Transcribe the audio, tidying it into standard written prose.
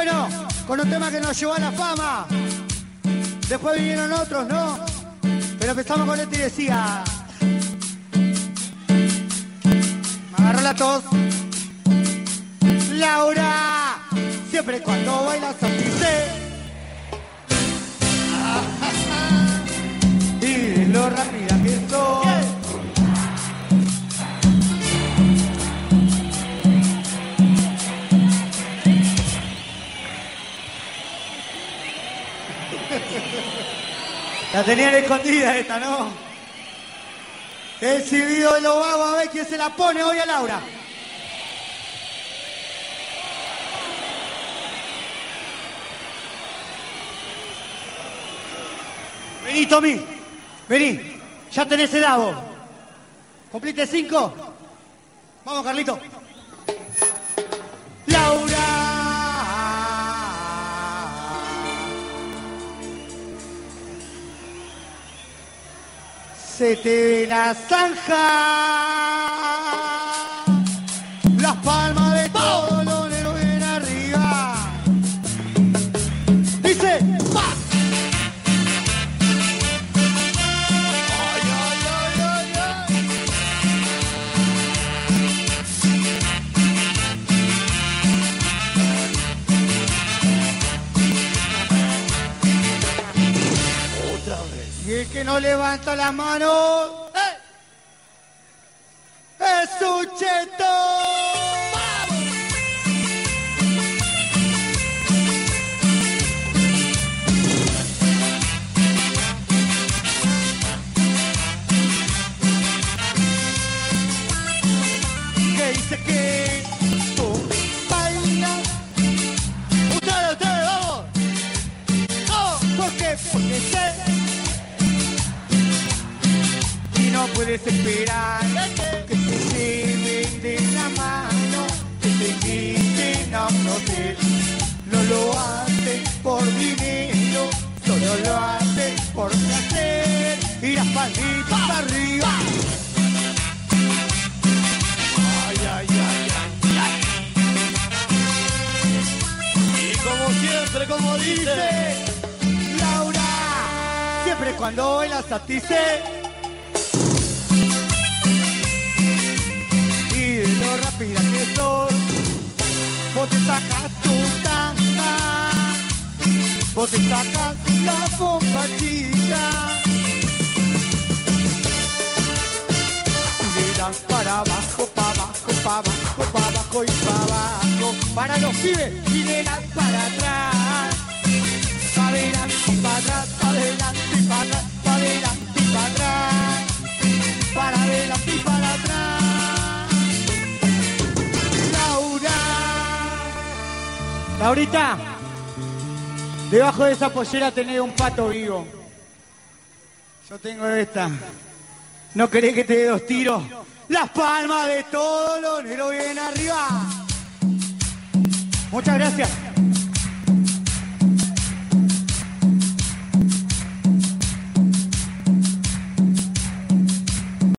Bueno, con un tema que nos llevó a la fama. Después vinieron otros, ¿no? Pero empezamos con este y decía... Me agarró la tos. Laura, siempre cuando bailas así y de lo rápida que soy. La tenían escondida esta, ¿no? El silbido de los vagos, a ver quién se la pone hoy a Laura. Vení, Tommy. Vení. Ya tenés el dado. ¿Cumpliste 5? Vamos, Carlito. Laura. Se te ve la zanja, las palmas de todos los negros bien arriba. Dice, ¡pa! Ay, ay, ay, ay, ay. Otra vez. Y el que no levanta las manos es un cheto. Que dice que tú bailas. Ustedes, vamos. Oh, ¿por qué? Porque sé. No puedes esperar que te lleven de la mano, que te inviten a un hotel. No lo hacen por dinero, solo lo hacen por placer. Y las palmitas arriba. Ay, ay, ay, ay, ay. Y como siempre, como dice Laura, siempre cuando bailas a ti se... lo rápida que sos, vos te sacas tu tanga, vos te sacas la bomba chica y le das para abajo, para abajo, para abajo, para abajo y para abajo, para los pibes y le das para atrás, para adelante y para atrás, para adelante y para atrás, para adelante y para atrás, para adelante y para atrás. Laurita, debajo de esa pollera tenés un pato vivo. Yo tengo esta. ¿No querés que te dé 2 tiros? Las palmas de todos los negros bien arriba. Muchas gracias.